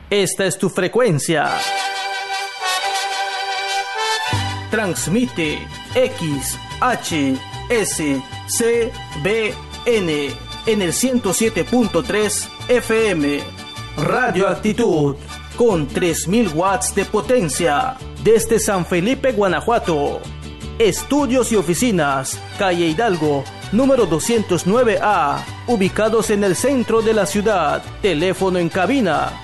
Esta es tu frecuencia. Transmite XHSCBN en el 107.3 FM. Radio Actitud con 3000 watts de potencia. Desde San Felipe, Guanajuato. Estudios y oficinas, calle Hidalgo, número 209A, ubicados en el centro de la ciudad. Teléfono en cabina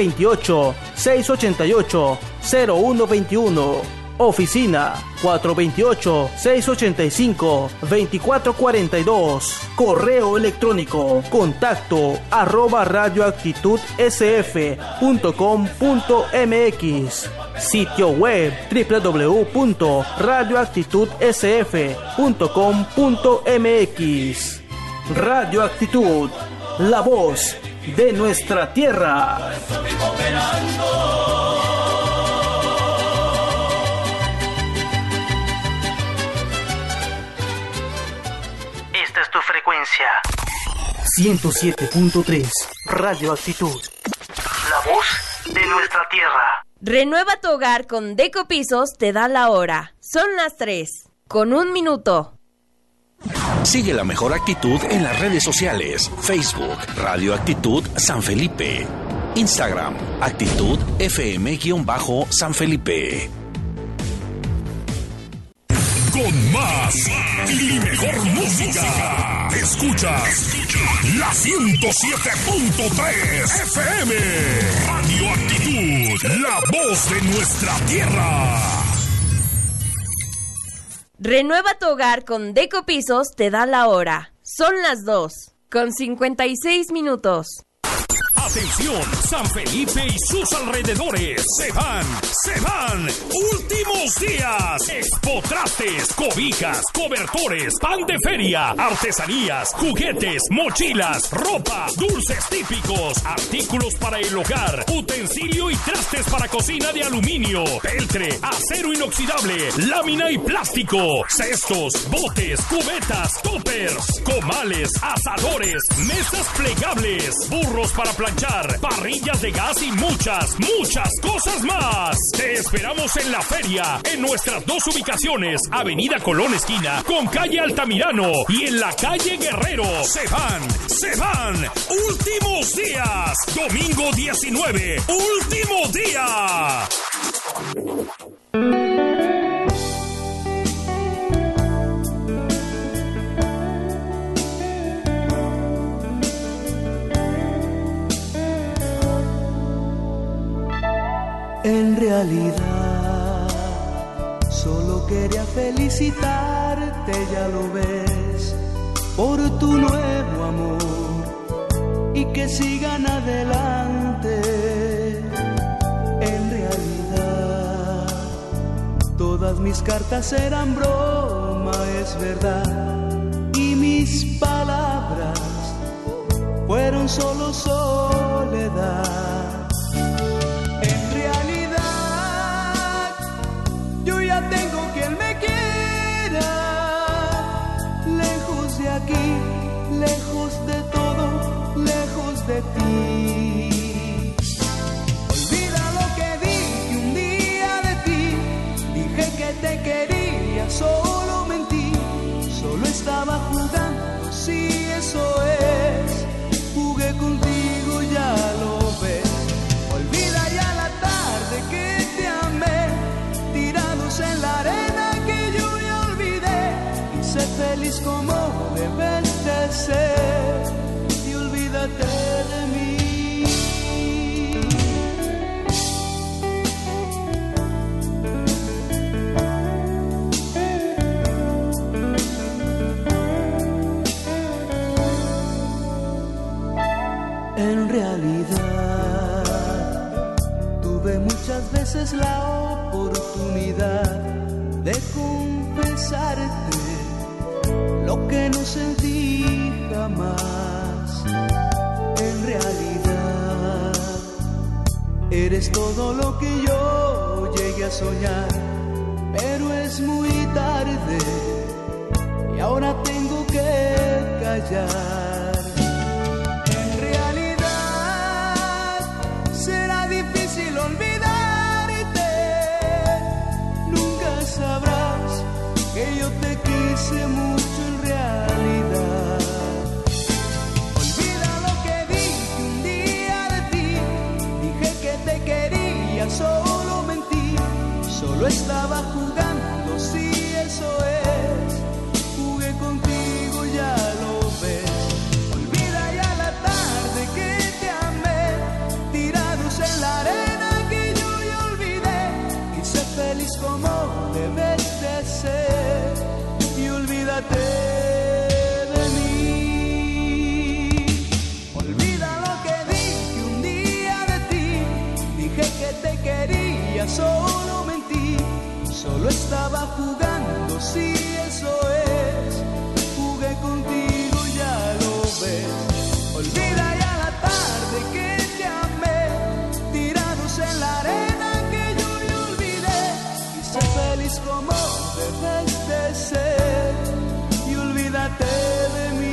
428-688-0121. Oficina 428-685-2442. Correo electrónico contacto @radioactitudsf.com.mx. Sitio web www.radioactitudsf.com.mx. Radio Actitud, la voz de nuestra tierra. Esta es tu frecuencia. 107.3 Radio Actitud, la voz de nuestra tierra. Renueva tu hogar con Deco Pisos, te da la hora. Son las 3:01. Sigue la mejor actitud en las redes sociales. Facebook, Radio Actitud San Felipe. Instagram, Actitud FM-San Felipe. Con más y mejor música. Escuchas la 107.3 FM. Radio Actitud, la voz de nuestra tierra. Renueva tu hogar con Deco Pisos, te da la hora. Son las 2:56. Atención, San Felipe y sus alrededores. Se van. Últimos días. Expotrastes, cobijas, cobertores, pan de feria, artesanías, juguetes, mochilas, ropa, dulces típicos, artículos para el hogar, utensilio y trastes para cocina de aluminio, peltre, acero inoxidable, lámina y plástico, cestos, botes, cubetas, toppers, comales, asadores, mesas plegables, burros para planchar, parrillas de gas y muchas cosas más. Te esperamos en la feria, en nuestras dos ubicaciones, Avenida Colón esquina con calle Altamirano y en la calle Guerrero. Se van. Últimos días. Domingo 19, último día. En realidad, solo quería felicitarte, ya lo ves, por tu nuevo amor y que sigan adelante. En realidad, todas mis cartas eran broma, es verdad, y mis palabras fueron solo soledad. Tengo quien me quiera, lejos de aquí, lejos de todo, lejos de ti. Olvida lo que dije un día de ti, dije que te quería, solo mentí, solo estaba jugando, sí, eso es, jugué contigo, ya lo ves. Olvida ya la tarde que te amé, en la arena que yo ya olvidé, y sé feliz como debes de ser, y olvídate de mí. En realidad, tuve muchas veces la oportunidad de confesarte lo que no sentí jamás. En realidad, eres todo lo que yo llegué a soñar, pero es muy tarde y ahora tengo que callar. En realidad, será difícil solo estaba jugando, sí, eso es. Jugué contigo, ya lo ves. Olvida ya la tarde que te amé, tirados en la arena que yo ya olvidé. Y sé feliz como debes de ser. Y olvídate de mí. Olvida lo que dije un día de ti. Dije que te quería, solo mentí. Solo estaba jugando, sí, eso es. Jugué contigo, ya lo ves. Olvida ya la tarde que te amé, tirados en la arena que yo ya olvidé. Y sé feliz como debes de ser. Y olvídate de mí.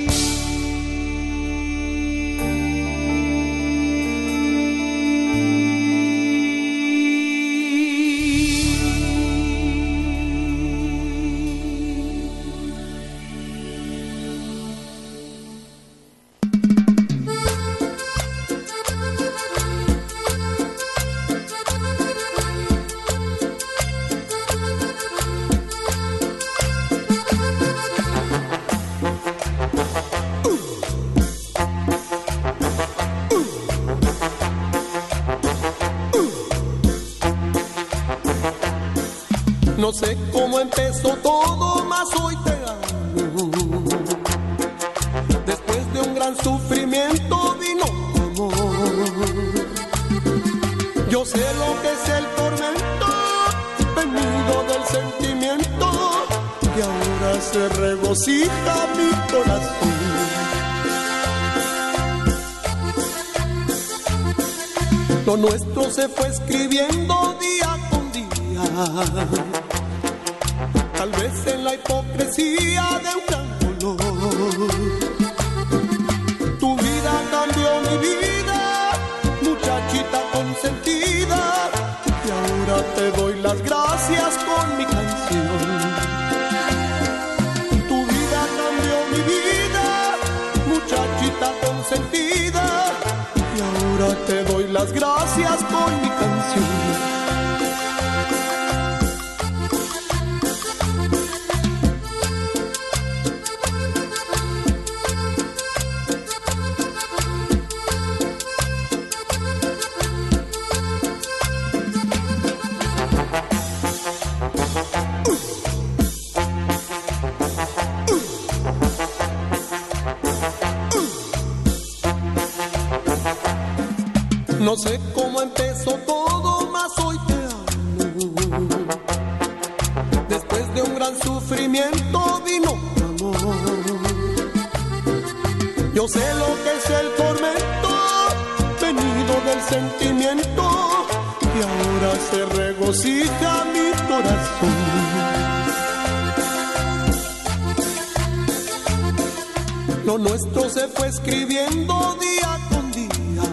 No sé cómo empezó todo, mas hoy te amo. Después de un gran sufrimiento vino tu amor. Yo sé lo que es el tormento, venido del sentimiento, y ahora se regocija mi corazón. Lo nuestro se fue escribiendo día con día, tal vez en la hipocresía de un gran dolor. Tu vida cambió mi vida, muchachita consentida, y ahora te doy las gracias con mi canción. Tu vida cambió mi vida, muchachita consentida, y ahora te doy las gracias con mi canción. No sé cómo empezó todo, mas hoy te amo. Después de un gran sufrimiento vino tu amor. Yo sé lo que es el tormento, venido del sentimiento, y ahora se regocija mi corazón. Lo nuestro se fue escribiendo día con día,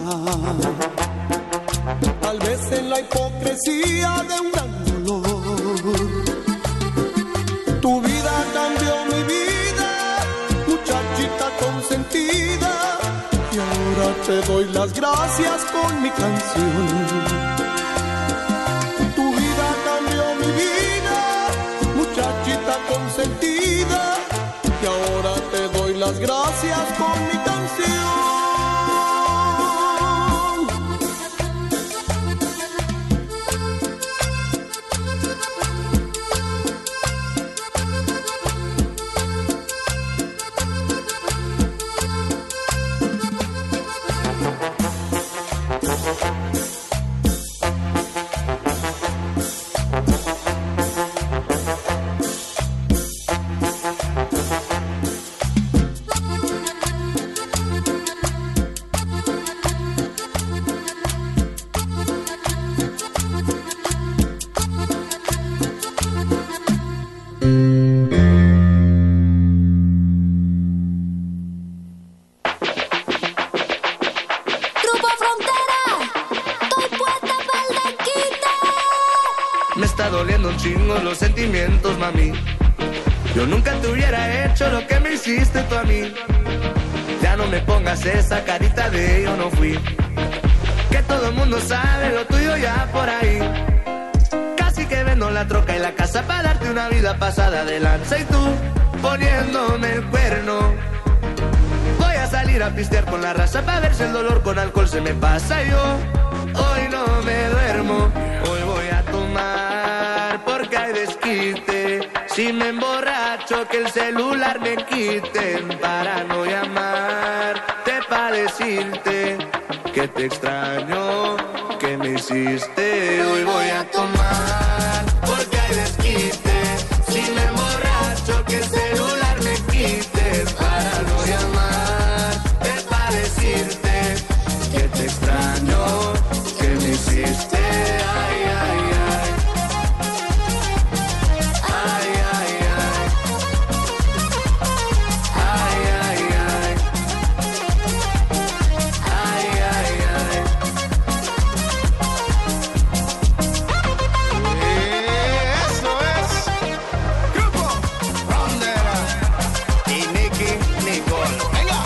tal vez en la hipocresía de un gran dolor. Tu vida cambió mi vida, muchachita consentida, y ahora te doy las gracias con mi canción. Tu vida cambió mi vida, muchachita consentida, y ahora te doy las gracias con mi canción. Los sentimientos, mami. Yo nunca te hubiera hecho lo que me hiciste tú a mí. Ya no me pongas esa carita de yo no fui. Que todo el mundo sabe lo tuyo ya por ahí. Casi que la troca y la casa para darte una vida pasada de lanza. Y tú poniéndome el cuerno. Voy a salir a pistear con la raza para ver si el dolor con alcohol se me pasa. Yo hoy no me duermo, hoy voy a tomar porque hay desquite. Si me emborracho que el celular me quiten para no llamarte, para decirte que te extraño, que me hiciste. Hoy voy a tomar porque hay desquite. Si me emborracho que el celular me quiten para no llamarte, para decirte que te extraño, que me hiciste. Ay, ay, ay. Ay, ay, ay. Ay, ay, ay. Ay, ay, ay. Eso es Grupo Rondera y Nicky Nicole. Venga.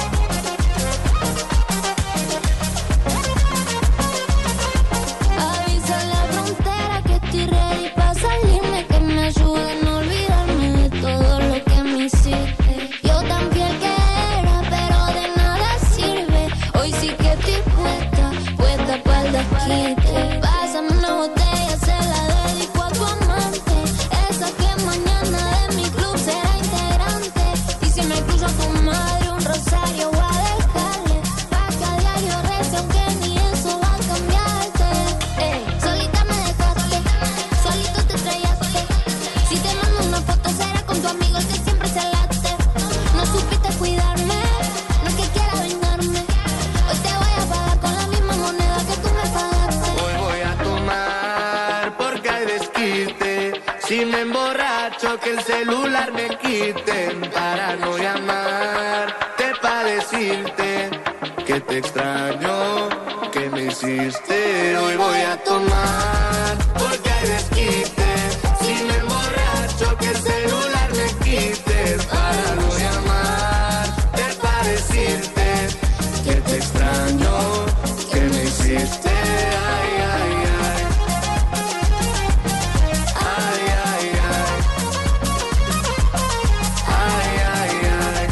Avisa en la frontera que estoy ready pa' salirme, que me ayuden a olvidarme de todo lo que me hiciste. Yo tan fiel que era, pero de nada sirve. Hoy sí que estoy puesta pa'l desquite. Pásame una botella, se la dedico a tu amante, esa que mañana de mi club será integrante. Y si me cruzo a tu madre un rosario voy a dejarle, pa' que a diario rece, aunque ni eso va a cambiarte. Solita me dejaste, solito te estrellaste. Si te mando una foto será con tu amigo el que siempre se late. No supiste cuidarme, no es que quiera vengarme. Hoy te voy a pagar con la misma moneda que tú me pagaste. Hoy voy a tomar porque hay desquite. Si me emborracho que el celular me quiten para no llamarte, para decirte que te extraño, que me hiciste. Hoy voy a tomar porque hay desquite. Si me emborracho que el celular me quiten para no llamarte, para decirte que te extraño, que me hiciste. Ay, ay, ay. Ay, ay, ay. Ay, ay, ay.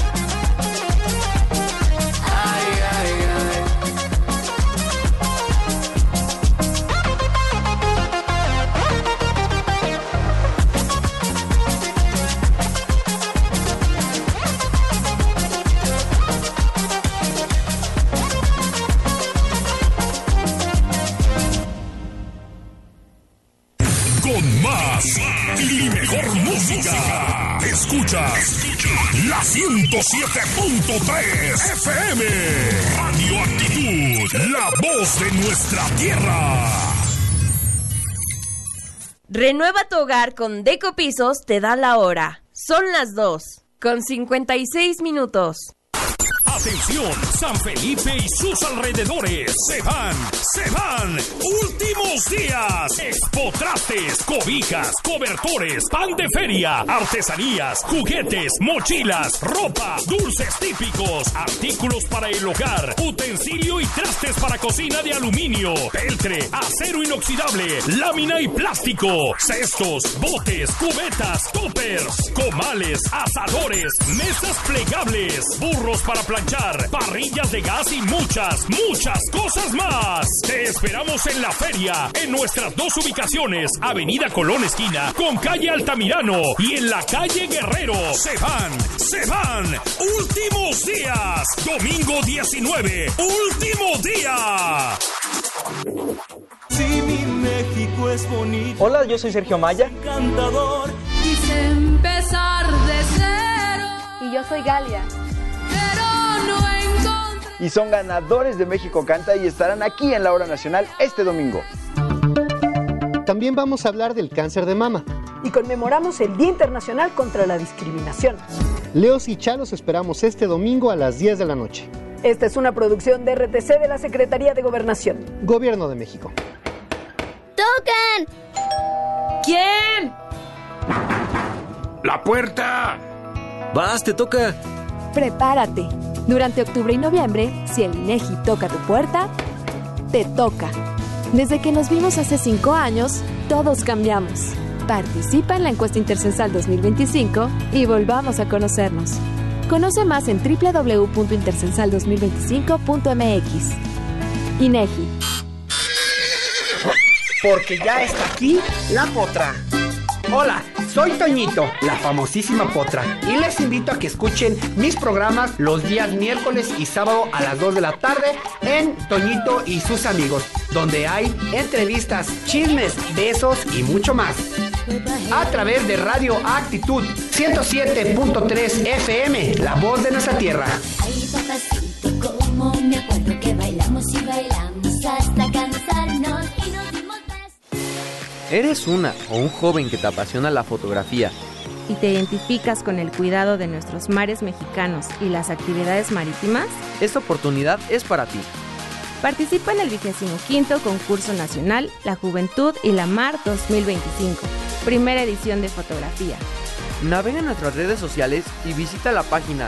Ay, ay, ay. Con más y mejor música. Escuchas la 107.3 FM. Radio Actitud, la voz de nuestra tierra. Renueva tu hogar con Deco Pisos te da la hora. Son las 2:56. Atención, San Felipe y sus alrededores. Se van. Últimos días. Expotrastes, cobijas, cobertores, pan de feria, artesanías, juguetes, mochilas, ropa, dulces típicos, artículos para el hogar, utensilio y trastes para cocina de aluminio, peltre, acero inoxidable, lámina y plástico, cestos, botes, cubetas, toppers, comales, asadores, mesas plegables, burros para planchar, parrillas de gas y muchas cosas más. Te esperamos en la feria, en nuestras dos ubicaciones, Avenida Colón esquina con calle Altamirano y en la calle Guerrero. Se van. Últimos días. Domingo 19. Último día. Si mi México es bonito. Hola, yo soy Sergio Maya. Encantador. Quise empezar de cero. Y yo soy Galia. Pero no encontré. Y son ganadores de México Canta y estarán aquí en la Hora Nacional este domingo. También vamos a hablar del cáncer de mama. Y conmemoramos el Día Internacional contra la Discriminación. Leos y Chalos esperamos este domingo a las 10 de la noche. Esta es una producción de RTC de la Secretaría de Gobernación. Gobierno de México. ¡Tocan! ¿Quién? ¡La puerta! Vas, te toca. Prepárate. Durante octubre y noviembre, si el INEGI toca tu puerta, te toca. Desde que nos vimos hace 5 años, todos cambiamos. Participa en la encuesta Intercensal 2025 y volvamos a conocernos. Conoce más en www.intercensal2025.mx. INEGI. Porque ya está aquí la potra. Hola, soy Toñito, la famosísima potra, y les invito a que escuchen mis programas los días miércoles y sábado a las 2 de la tarde en Toñito y sus amigos, donde hay entrevistas, chismes, besos y mucho más. A través de Radio Actitud 107.3 FM, la voz de nuestra tierra. Ay, papacito, como me acuerdo que bailamos y bailamos hasta cansarnos y nos dimos besos. ¿Eres una o un joven que te apasiona la fotografía y te identificas con el cuidado de nuestros mares mexicanos y las actividades marítimas? Esta oportunidad es para ti. Participa en el 25º Concurso Nacional La Juventud y la Mar 2025, primera edición de fotografía. Navega en nuestras redes sociales y visita la página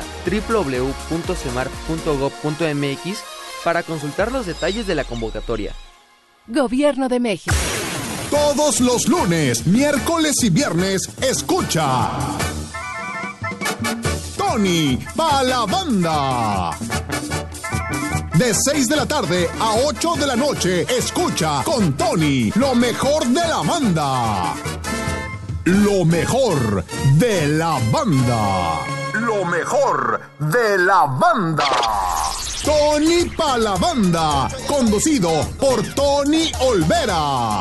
www.semar.gov.mx para consultar los detalles de la convocatoria. Gobierno de México. Todos los lunes, miércoles y viernes, escucha Tony pa' la banda. De 6 de la tarde a 8 de la noche, escucha con Tony lo mejor de la banda. Lo mejor de la banda. Lo mejor de la banda. Tony pa' la banda, conducido por Tony Olvera.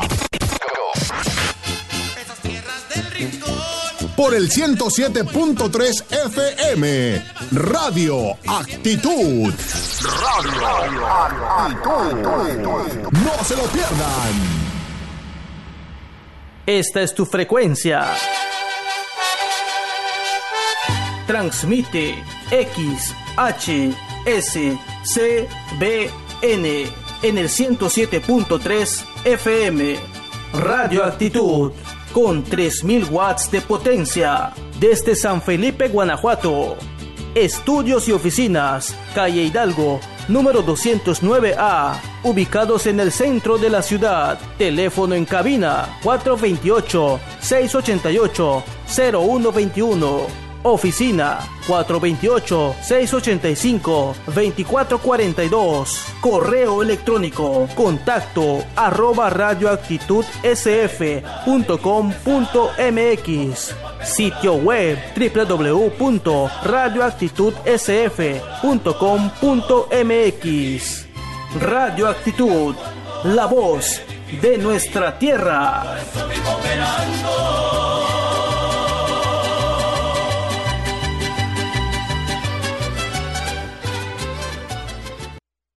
Por el 107.3 FM, Radio Actitud. Radio Actitud. No se lo pierdan. Esta es tu frecuencia. Transmite XHSCBN en el 107.3 FM. Radio Actitud. Con 3.000 watts de potencia, desde San Felipe, Guanajuato. Estudios y oficinas, calle Hidalgo, número 209A, ubicados en el centro de la ciudad. Teléfono en cabina, 428-688-0121. Oficina, 428-685-2442. Correo electrónico, contacto @radioactitudsf.com.mx. Sitio web www.radioactitudsf.com.mx. Radio Actitud, la voz de nuestra tierra.